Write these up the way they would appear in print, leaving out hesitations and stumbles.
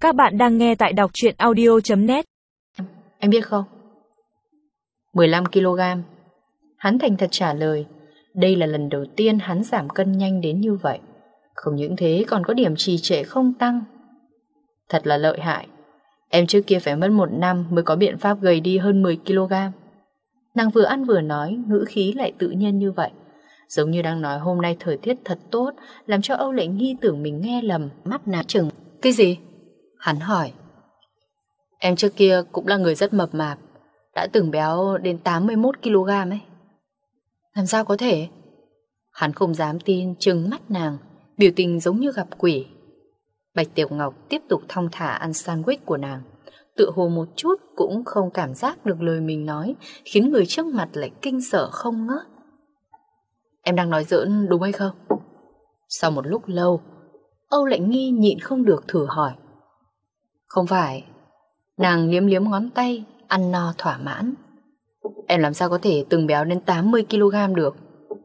Các bạn đang nghe tại đọc truyện audio.net. Em biết không? 15 kg. Hắn thành thật trả lời. Đây là lần đầu tiên hắn giảm cân nhanh đến như vậy. Không những thế còn có điểm trì trệ không tăng. Thật là lợi hại. Em trước kia phải mất 1 năm mới có biện pháp gầy đi hơn 10 kg. Nàng vừa ăn vừa nói, ngữ khí lại tự nhiên như vậy, giống như đang nói hôm nay thời tiết thật tốt, làm cho Âu Lệ Nghi tưởng mình nghe lầm, mắt nàng trừng. Cái gì? Hắn hỏi. Em trước kia cũng là người rất mập mạp, đã từng béo đến 81 kg ấy. Làm sao có thể? Hắn không dám tin, trừng mắt nàng, biểu tình giống như gặp quỷ. Bạch Tiểu Ngọc tiếp tục thong thả ăn sandwich của nàng, tựa hồ một chút cũng không cảm giác được lời mình nói, khiến người trước mặt lại kinh sợ không ngớt. Em đang nói giỡn đúng hay không? Sau một lúc lâu, Âu Lệ Nghi nhịn không được thử hỏi. Không phải. Nàng liếm liếm ngón tay, ăn no thỏa mãn. Em làm sao có thể từng béo đến 80 kg được?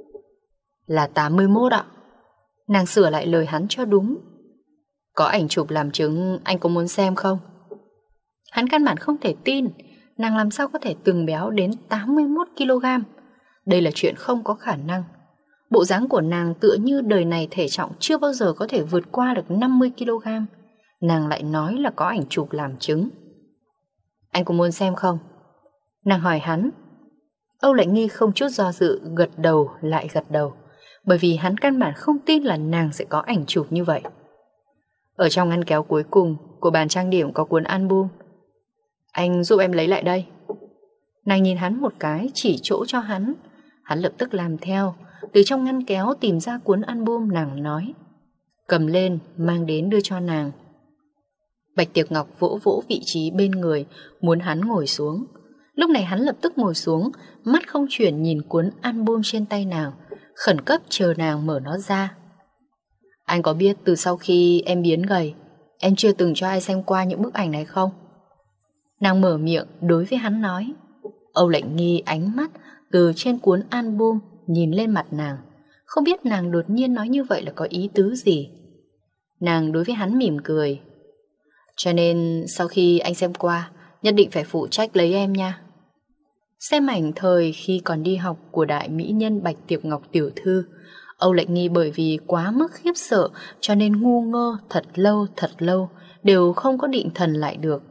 Là 81 ạ. Nàng sửa lại lời hắn cho đúng. Có ảnh chụp làm chứng, anh có muốn xem không? Hắn căn bản không thể tin, nàng làm sao có thể từng béo đến 81 kg. Đây là chuyện không có khả năng. Bộ dáng của nàng tựa như đời này thể trọng chưa bao giờ có thể vượt qua được 50 kg. Nàng lại nói là có ảnh chụp làm chứng. Anh có muốn xem không? Nàng hỏi hắn. Âu Lệ Nghi không chút do dự, gật đầu lại gật đầu, bởi vì hắn căn bản không tin là nàng sẽ có ảnh chụp như vậy. Ở trong ngăn kéo cuối cùng của bàn trang điểm có cuốn album. Anh giúp em lấy lại đây. Nàng nhìn hắn một cái, chỉ chỗ cho hắn. Hắn lập tức làm theo, từ trong ngăn kéo tìm ra cuốn album. Nàng nói, cầm lên, mang đến đưa cho nàng. Bạch Tiệp Ngọc vỗ vỗ vị trí bên người, muốn hắn ngồi xuống. Lúc này hắn lập tức ngồi xuống, mắt không chuyển nhìn cuốn album trên tay nàng, khẩn cấp chờ nàng mở nó ra. Anh có biết từ sau khi em biến gầy, em chưa từng cho ai xem qua những bức ảnh này không? Nàng mở miệng đối với hắn nói. Âu Lệ Nghi ánh mắt từ trên cuốn album nhìn lên mặt nàng, không biết nàng đột nhiên nói như vậy là có ý tứ gì. Nàng đối với hắn mỉm cười. Cho nên sau khi anh xem qua, nhất định phải phụ trách lấy em nha. Xem ảnh thời khi còn đi học của đại mỹ nhân Bạch Tiệp Ngọc tiểu thư, Âu Lệ Nghi bởi vì quá mức khiếp sợ cho nên ngu ngơ thật lâu đều không có định thần lại được.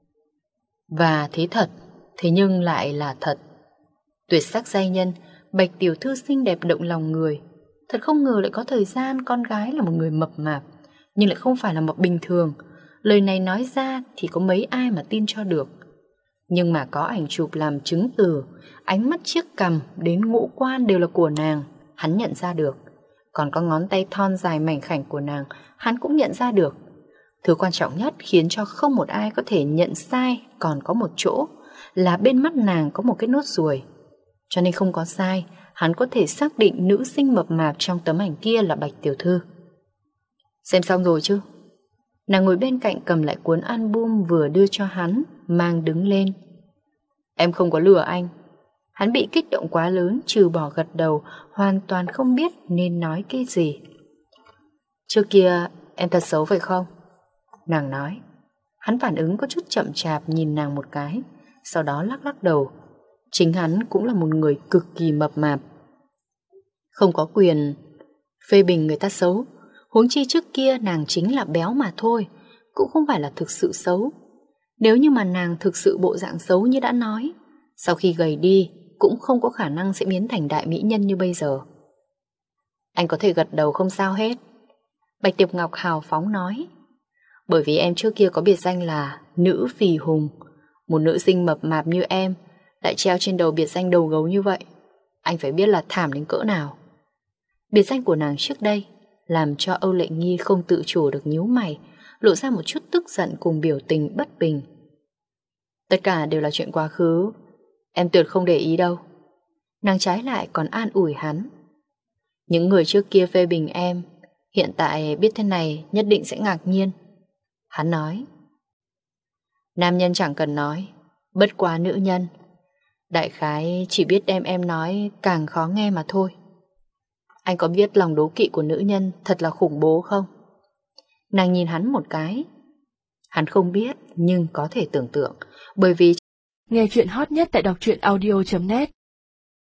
Và thế thật, thế nhưng lại là thật. Tuyệt sắc giai nhân, Bạch tiểu thư xinh đẹp động lòng người. Thật không ngờ lại có thời gian con gái là một người mập mạp, nhưng lại không phải là mập bình thường. Lời này nói ra thì có mấy ai mà tin cho được. Nhưng mà có ảnh chụp làm chứng từ, ánh mắt chiếc cằm đến ngũ quan đều là của nàng, hắn nhận ra được. Còn có ngón tay thon dài mảnh khảnh của nàng, hắn cũng nhận ra được. Thứ quan trọng nhất khiến cho không một ai có thể nhận sai còn có một chỗ, là bên mắt nàng có một cái nốt ruồi. Cho nên không có sai, hắn có thể xác định nữ sinh mập mạp trong tấm ảnh kia là Bạch tiểu thư. Xem xong rồi chứ? Nàng ngồi bên cạnh cầm lại cuốn album vừa đưa cho hắn, mang đứng lên. Em không có lừa anh. Hắn bị kích động quá lớn, trừ bỏ gật đầu, hoàn toàn không biết nên nói cái gì. Trước kia em thật xấu phải không? Nàng nói. Hắn phản ứng có chút chậm chạp nhìn nàng một cái, sau đó lắc lắc đầu. Chính hắn cũng là một người cực kỳ mập mạp, không có quyền phê bình người ta xấu. Huống chi trước kia nàng chính là béo mà thôi, cũng không phải là thực sự xấu. Nếu như mà nàng thực sự bộ dạng xấu như đã nói, sau khi gầy đi cũng không có khả năng sẽ biến thành đại mỹ nhân như bây giờ. Anh có thể gật đầu không sao hết. Bạch Tiệp Ngọc hào phóng nói. Bởi vì em trước kia có biệt danh là nữ phì hùng. Một nữ sinh mập mạp như em lại treo trên đầu biệt danh đầu gấu như vậy, anh phải biết là thảm đến cỡ nào. Biệt danh của nàng trước đây làm cho Âu Lệ Nghi không tự chủ được nhíu mày, lộ ra một chút tức giận cùng biểu tình bất bình. Tất cả đều là chuyện quá khứ, em tuyệt không để ý đâu. Nàng trái lại còn an ủi hắn. Những người trước kia phê bình em, hiện tại biết thế này nhất định sẽ ngạc nhiên. Hắn nói. Nam nhân chẳng cần nói, bất quá nữ nhân. Đại khái chỉ biết đem em nói càng khó nghe mà thôi. Anh có biết lòng đố kỵ của nữ nhân thật là khủng bố không? Nàng nhìn hắn một cái. Hắn không biết nhưng có thể tưởng tượng, bởi vì nghe chuyện hot nhất tại đọc truyện audio.net